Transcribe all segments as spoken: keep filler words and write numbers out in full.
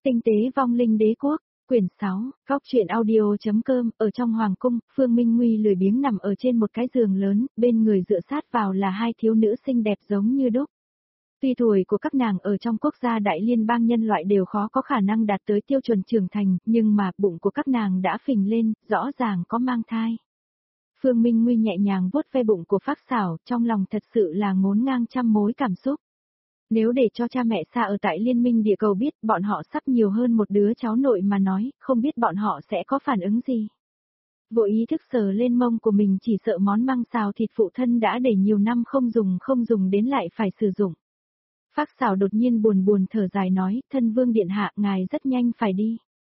Tinh tế vong linh đế quốc, quyển sáu, góc truyện audio.com, ở trong hoàng cung, Phương Minh Nguy lười biếng nằm ở trên một cái giường lớn, bên người dựa sát vào là hai thiếu nữ xinh đẹp giống như đúc. Tuy tuổi của các nàng ở trong quốc gia đại liên bang nhân loại đều khó có khả năng đạt tới tiêu chuẩn trưởng thành, nhưng mà bụng của các nàng đã phình lên, rõ ràng có mang thai. Phương Minh Nguy nhẹ nhàng vuốt ve bụng của Phác Xảo, trong lòng thật sự là ngốn ngang trăm mối cảm xúc. Nếu để cho cha mẹ xa ở tại Liên minh địa cầu biết bọn họ sắp nhiều hơn một đứa cháu nội mà nói, không biết bọn họ sẽ có phản ứng gì. Vô ý thức sờ lên mông của mình, chỉ sợ món măng xào thịt phụ thân đã để nhiều năm không dùng không dùng đến lại phải sử dụng. Phác Xảo đột nhiên buồn buồn thở dài nói, thân vương điện hạ, ngài rất nhanh phải đi.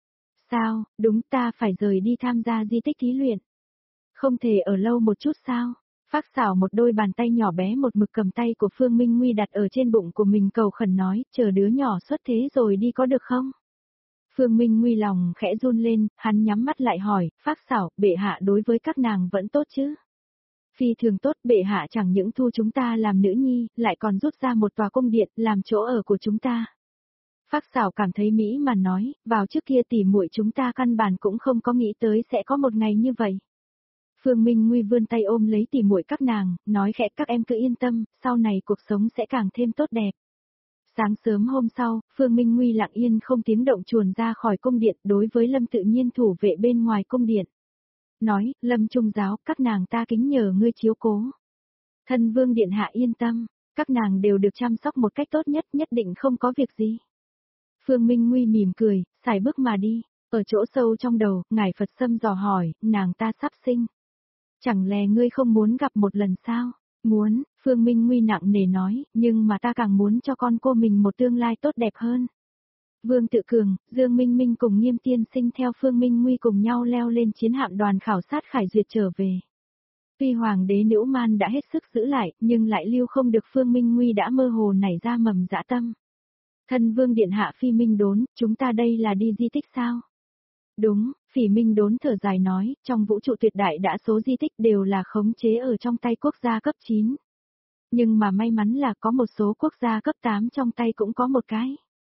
Sao, đúng, ta phải rời đi tham gia di tích thí luyện. Không thể ở lâu một chút sao? Phác Xảo một đôi bàn tay nhỏ bé một mực cầm tay của Phương Minh Nguy đặt ở trên bụng của mình, cầu khẩn nói, chờ đứa nhỏ xuất thế rồi đi có được không? Phương Minh Nguy lòng khẽ run lên, hắn nhắm mắt lại hỏi, Phác Xảo, bệ hạ đối với các nàng vẫn tốt chứ? Phi thường tốt, bệ hạ chẳng những thu chúng ta làm nữ nhi, lại còn rút ra một tòa cung điện làm chỗ ở của chúng ta. Phác Xảo cảm thấy mỹ mà nói, vào trước kia tỉ muội chúng ta căn bản cũng không có nghĩ tới sẽ có một ngày như vậy. Phương Minh Nguy vươn tay ôm lấy tỉ muội các nàng, nói khẽ, các em cứ yên tâm, sau này cuộc sống sẽ càng thêm tốt đẹp. Sáng sớm hôm sau, Phương Minh Nguy lặng yên không tiếng động chuồn ra khỏi cung điện, đối với Lâm Tự Nhiên thủ vệ bên ngoài cung điện. Nói, Lâm Trung giáo, các nàng ta kính nhờ ngươi chiếu cố. Thân vương điện hạ yên tâm, các nàng đều được chăm sóc một cách tốt nhất, nhất định không có việc gì. Phương Minh Nguy mỉm cười, xài bước mà đi, ở chỗ sâu trong đầu, ngài Phật Sâm dò hỏi, nàng ta sắp sinh. Chẳng lẽ ngươi không muốn gặp một lần sao? Muốn, Phương Minh Nguy nặng nề nói, nhưng mà ta càng muốn cho con cô mình một tương lai tốt đẹp hơn. Vương Tự Cường, Dương Minh Minh cùng Nghiêm Tiên Sinh theo Phương Minh Nguy cùng nhau leo lên chiến hạm đoàn khảo sát Khải Duyệt trở về. Tuy Hoàng đế Nữu Man đã hết sức giữ lại, nhưng lại lưu không được Phương Minh Nguy đã mơ hồ nảy ra mầm dã tâm. Thân Vương Điện Hạ Phi Minh Đốn, chúng ta đây là đi di tích sao? Đúng, Phỉ Minh Đốn thở dài nói, trong vũ trụ tuyệt đại đa số di tích đều là khống chế ở trong tay quốc gia cấp chín. Nhưng mà may mắn là có một số quốc gia cấp tám trong tay cũng có một cái.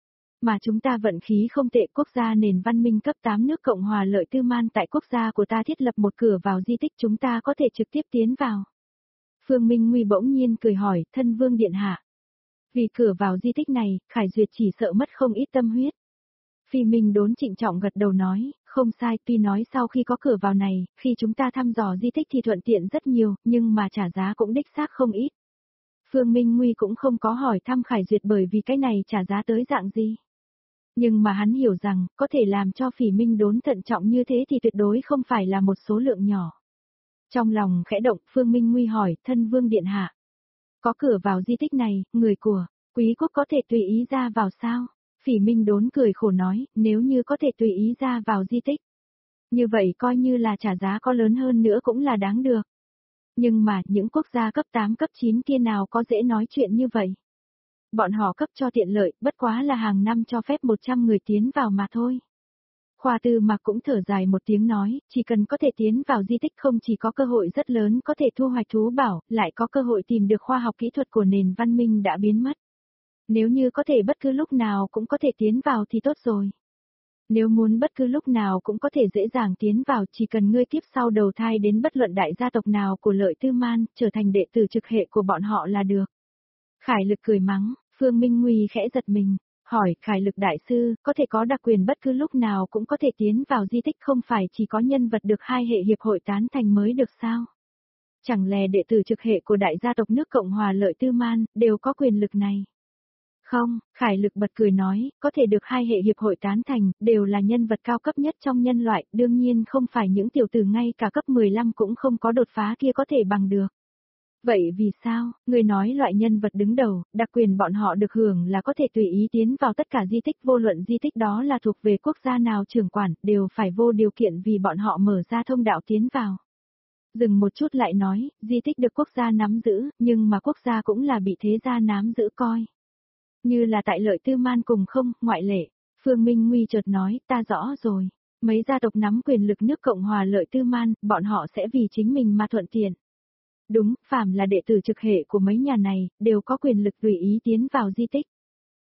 Mà chúng ta vận khí không tệ, quốc gia nền văn minh cấp tám nước Cộng hòa Lợi Tư Man tại quốc gia của ta thiết lập một cửa vào di tích, chúng ta có thể trực tiếp tiến vào. Phương Minh Nguy bỗng nhiên cười hỏi, thân vương điện hạ. Vì cửa vào di tích này, Khải Duyệt chỉ sợ mất không ít tâm huyết. Phi Minh Đốn trịnh trọng gật đầu nói, không sai, tuy nói sau khi có cửa vào này, khi chúng ta thăm dò di tích thì thuận tiện rất nhiều, nhưng mà trả giá cũng đích xác không ít. Phương Minh Nguy cũng không có hỏi thăm Khải Duyệt bởi vì cái này trả giá tới dạng gì. Nhưng mà hắn hiểu rằng, có thể làm cho Phỉ Minh Đốn thận trọng như thế thì tuyệt đối không phải là một số lượng nhỏ. Trong lòng khẽ động, Phương Minh Nguy hỏi, thân vương điện hạ. Có cửa vào di tích này, người của quý quốc có thể tùy ý ra vào sao? Phỉ Minh Đốn cười khổ nói, nếu như có thể tùy ý ra vào di tích. Như vậy coi như là trả giá có lớn hơn nữa cũng là đáng được. Nhưng mà, những quốc gia cấp tám cấp chín kia nào có dễ nói chuyện như vậy. Bọn họ cấp cho tiện lợi, bất quá là hàng năm cho phép một trăm người tiến vào mà thôi. Khoa Tư Mạc cũng thở dài một tiếng nói, chỉ cần có thể tiến vào di tích không chỉ có cơ hội rất lớn có thể thu hoạch thú bảo, lại có cơ hội tìm được khoa học kỹ thuật của nền văn minh đã biến mất. Nếu như có thể bất cứ lúc nào cũng có thể tiến vào thì tốt rồi. Nếu muốn bất cứ lúc nào cũng có thể dễ dàng tiến vào, chỉ cần ngươi kiếp sau đầu thai đến bất luận đại gia tộc nào của Lợi Tư Man, trở thành đệ tử trực hệ của bọn họ là được. Khải Lực cười mắng, Phương Minh Nguy khẽ giật mình, hỏi, Khải Lực đại sư, có thể có đặc quyền bất cứ lúc nào cũng có thể tiến vào di tích, không phải chỉ có nhân vật được hai hệ hiệp hội tán thành mới được sao? Chẳng lẽ đệ tử trực hệ của đại gia tộc nước Cộng hòa Lợi Tư Man, đều có quyền lực này? Không, Khải Lực bật cười nói, có thể được hai hệ hiệp hội tán thành, đều là nhân vật cao cấp nhất trong nhân loại, đương nhiên không phải những tiểu tử ngay cả cấp mười lăm cũng không có đột phá kia có thể bằng được. Vậy vì sao, người nói loại nhân vật đứng đầu, đặc quyền bọn họ được hưởng là có thể tùy ý tiến vào tất cả di tích, vô luận di tích đó là thuộc về quốc gia nào trưởng quản, đều phải vô điều kiện vì bọn họ mở ra thông đạo tiến vào. Dừng một chút lại nói, di tích được quốc gia nắm giữ, nhưng mà quốc gia cũng là bị thế gia nắm giữ coi. Như là tại Lợi Tư Man cùng không, ngoại lệ. Phương Minh Nguy chợt nói, ta rõ rồi. Mấy gia tộc nắm quyền lực nước Cộng hòa Lợi Tư Man, bọn họ sẽ vì chính mình mà thuận tiện. Đúng, phàm là đệ tử trực hệ của mấy nhà này, đều có quyền lực tùy ý tiến vào di tích.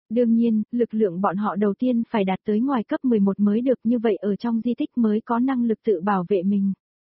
Đương nhiên, lực lượng bọn họ đầu tiên phải đạt tới ngoài cấp mười một mới được, như vậy ở trong di tích mới có năng lực tự bảo vệ mình.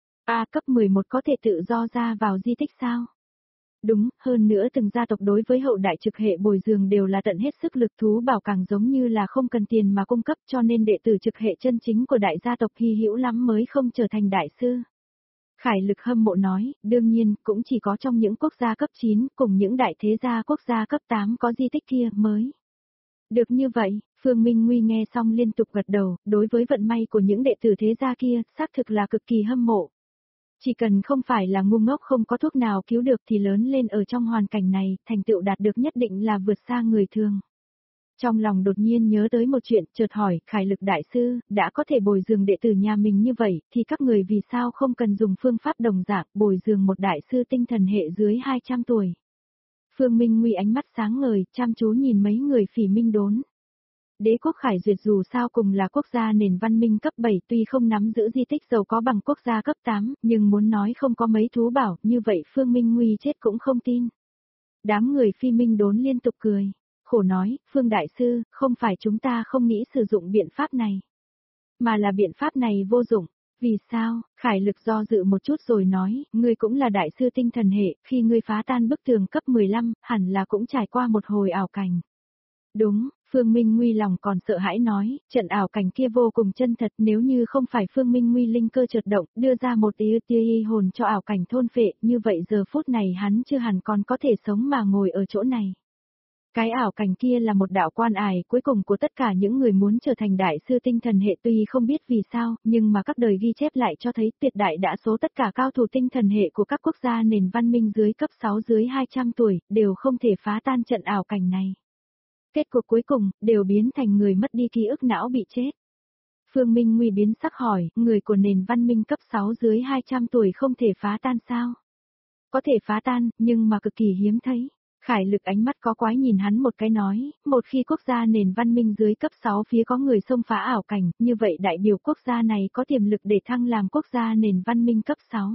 A cấp mười một có thể tự do ra vào di tích sao? Đúng, hơn nữa từng gia tộc đối với hậu đại trực hệ bồi dưỡng đều là tận hết sức lực, thú bảo càng giống như là không cần tiền mà cung cấp, cho nên đệ tử trực hệ chân chính của đại gia tộc hy hữu lắm mới không trở thành đại sư. Khải Lực hâm mộ nói, đương nhiên, cũng chỉ có trong những quốc gia cấp chín cùng những đại thế gia quốc gia cấp tám có di tích kia mới. Được như vậy, Phương Minh Nguy nghe xong liên tục gật đầu, đối với vận may của những đệ tử thế gia kia, xác thực là cực kỳ hâm mộ. Chỉ cần không phải là ngu ngốc không có thuốc nào cứu được thì lớn lên ở trong hoàn cảnh này, thành tựu đạt được nhất định là vượt xa người thường. Trong lòng đột nhiên nhớ tới một chuyện, chợt hỏi, Khải Lực đại sư, đã có thể bồi dưỡng đệ tử nhà mình như vậy, thì các người vì sao không cần dùng phương pháp đồng dạng, bồi dưỡng một đại sư tinh thần hệ dưới hai trăm tuổi. Phương Minh Nguy ánh mắt sáng ngời, chăm chú nhìn mấy người Phỉ Minh Đốn. Đế quốc Khải Duyệt dù sao cùng là quốc gia nền văn minh cấp bảy, tuy không nắm giữ di tích giàu có bằng quốc gia cấp tám, nhưng muốn nói không có mấy thú bảo, như vậy Phương Minh Nguy chết cũng không tin. Đám người Phi Minh Đốn liên tục cười, khổ nói, Phương Đại Sư, không phải chúng ta không nghĩ sử dụng biện pháp này, mà là biện pháp này vô dụng. Vì sao? Khải Lực do dự một chút rồi nói, ngươi cũng là đại sư tinh thần hệ, khi ngươi phá tan bức tường cấp mười lăm, hẳn là cũng trải qua một hồi ảo cảnh. Đúng, Phương Minh Nguy lòng còn sợ hãi nói, trận ảo cảnh kia vô cùng chân thật, nếu như không phải Phương Minh Nguy linh cơ chợt động, đưa ra một tia tia y hồn cho ảo cảnh thôn phệ, như vậy giờ phút này hắn chưa hẳn còn có thể sống mà ngồi ở chỗ này. Cái ảo cảnh kia là một đạo quan ải cuối cùng của tất cả những người muốn trở thành đại sư tinh thần hệ, tuy không biết vì sao, nhưng mà các đời ghi chép lại cho thấy tuyệt đại đa số tất cả cao thủ tinh thần hệ của các quốc gia nền văn minh dưới cấp sáu dưới hai trăm tuổi, đều không thể phá tan trận ảo cảnh này. Kết cục cuối cùng, đều biến thành người mất đi ký ức não bị chết. Phương Minh Nguy biến sắc hỏi, người của nền văn minh cấp sáu dưới hai trăm tuổi không thể phá tan sao? Có thể phá tan, nhưng mà cực kỳ hiếm thấy. Khải Lực ánh mắt có quái nhìn hắn một cái nói, một khi quốc gia nền văn minh dưới cấp sáu phía có người xông phá ảo cảnh, như vậy đại biểu quốc gia này có tiềm lực để thăng làm quốc gia nền văn minh cấp sáu.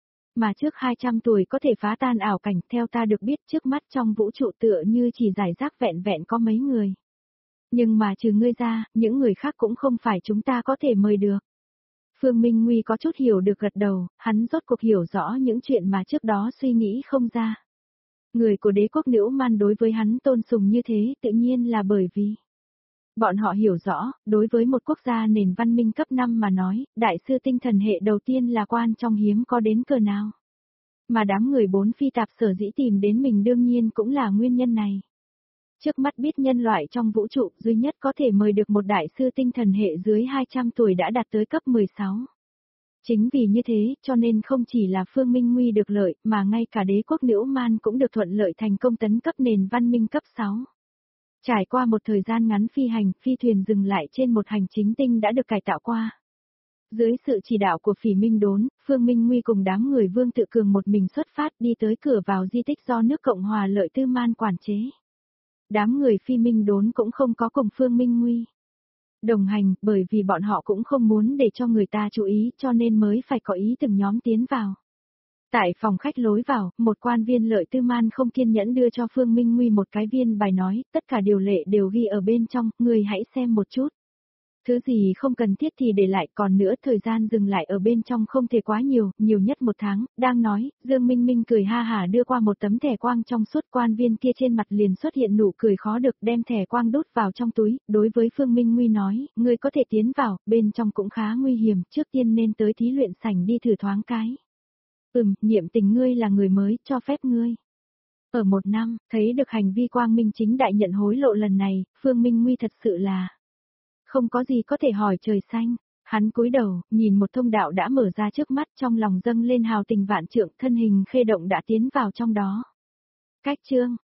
Mà trước hai trăm tuổi có thể phá tan ảo cảnh, theo ta được biết trước mắt trong vũ trụ tựa như chỉ giải rác vẹn vẹn có mấy người. Nhưng mà trừ ngươi ra, những người khác cũng không phải chúng ta có thể mời được. Phương Minh Nguy có chút hiểu được gật đầu, hắn rốt cuộc hiểu rõ những chuyện mà trước đó suy nghĩ không ra. Người của đế quốc Nữ Man đối với hắn tôn sùng như thế tự nhiên là bởi vì bọn họ hiểu rõ, đối với một quốc gia nền văn minh cấp năm mà nói, đại sư tinh thần hệ đầu tiên là quan trong hiếm có đến cỡ nào. Mà đám người bốn phi tạp sở dĩ tìm đến mình đương nhiên cũng là nguyên nhân này. Trước mắt biết nhân loại trong vũ trụ duy nhất có thể mời được một đại sư tinh thần hệ dưới hai trăm tuổi đã đạt tới cấp mười sáu. Chính vì như thế, cho nên không chỉ là Phương Minh Nguy được lợi, mà ngay cả đế quốc Nữ Man cũng được thuận lợi thành công tấn cấp nền văn minh cấp sáu. Trải qua một thời gian ngắn phi hành, phi thuyền dừng lại trên một hành chính tinh đã được cải tạo qua. Dưới sự chỉ đạo của Phỉ Minh Đốn, Phương Minh Nguy cùng đám người Vương Tự Cường một mình xuất phát đi tới cửa vào di tích do nước Cộng hòa Lợi Tư Man quản chế. Đám người Phi Minh Đốn cũng không có cùng Phương Minh Nguy đồng hành, bởi vì bọn họ cũng không muốn để cho người ta chú ý, cho nên mới phải có ý từng nhóm tiến vào. Tại phòng khách lối vào, một quan viên Lợi Tư Man không kiên nhẫn đưa cho Phương Minh Nguy một cái viên bài nói, tất cả điều lệ đều ghi ở bên trong, người hãy xem một chút. Thứ gì không cần thiết thì để lại, còn nữa thời gian dừng lại ở bên trong không thể quá nhiều, nhiều nhất một tháng, đang nói, Dương Minh Minh cười ha hả đưa qua một tấm thẻ quang trong suốt, quan viên kia trên mặt liền xuất hiện nụ cười khó được, đem thẻ quang đút vào trong túi, đối với Phương Minh Nguy nói, ngươi có thể tiến vào, bên trong cũng khá nguy hiểm, trước tiên nên tới thí luyện sảnh đi thử thoáng cái. Ừm, niệm tình ngươi là người mới, cho phép ngươi. Ở một năm, thấy được hành vi quang minh chính đại nhận hối lộ lần này, Phương Minh Nguy thật sự là không có gì có thể hỏi trời xanh. Hắn cúi đầu, nhìn một thông đạo đã mở ra trước mắt, trong lòng dâng lên hào tình vạn trượng, thân hình khê động đã tiến vào trong đó. Cách chương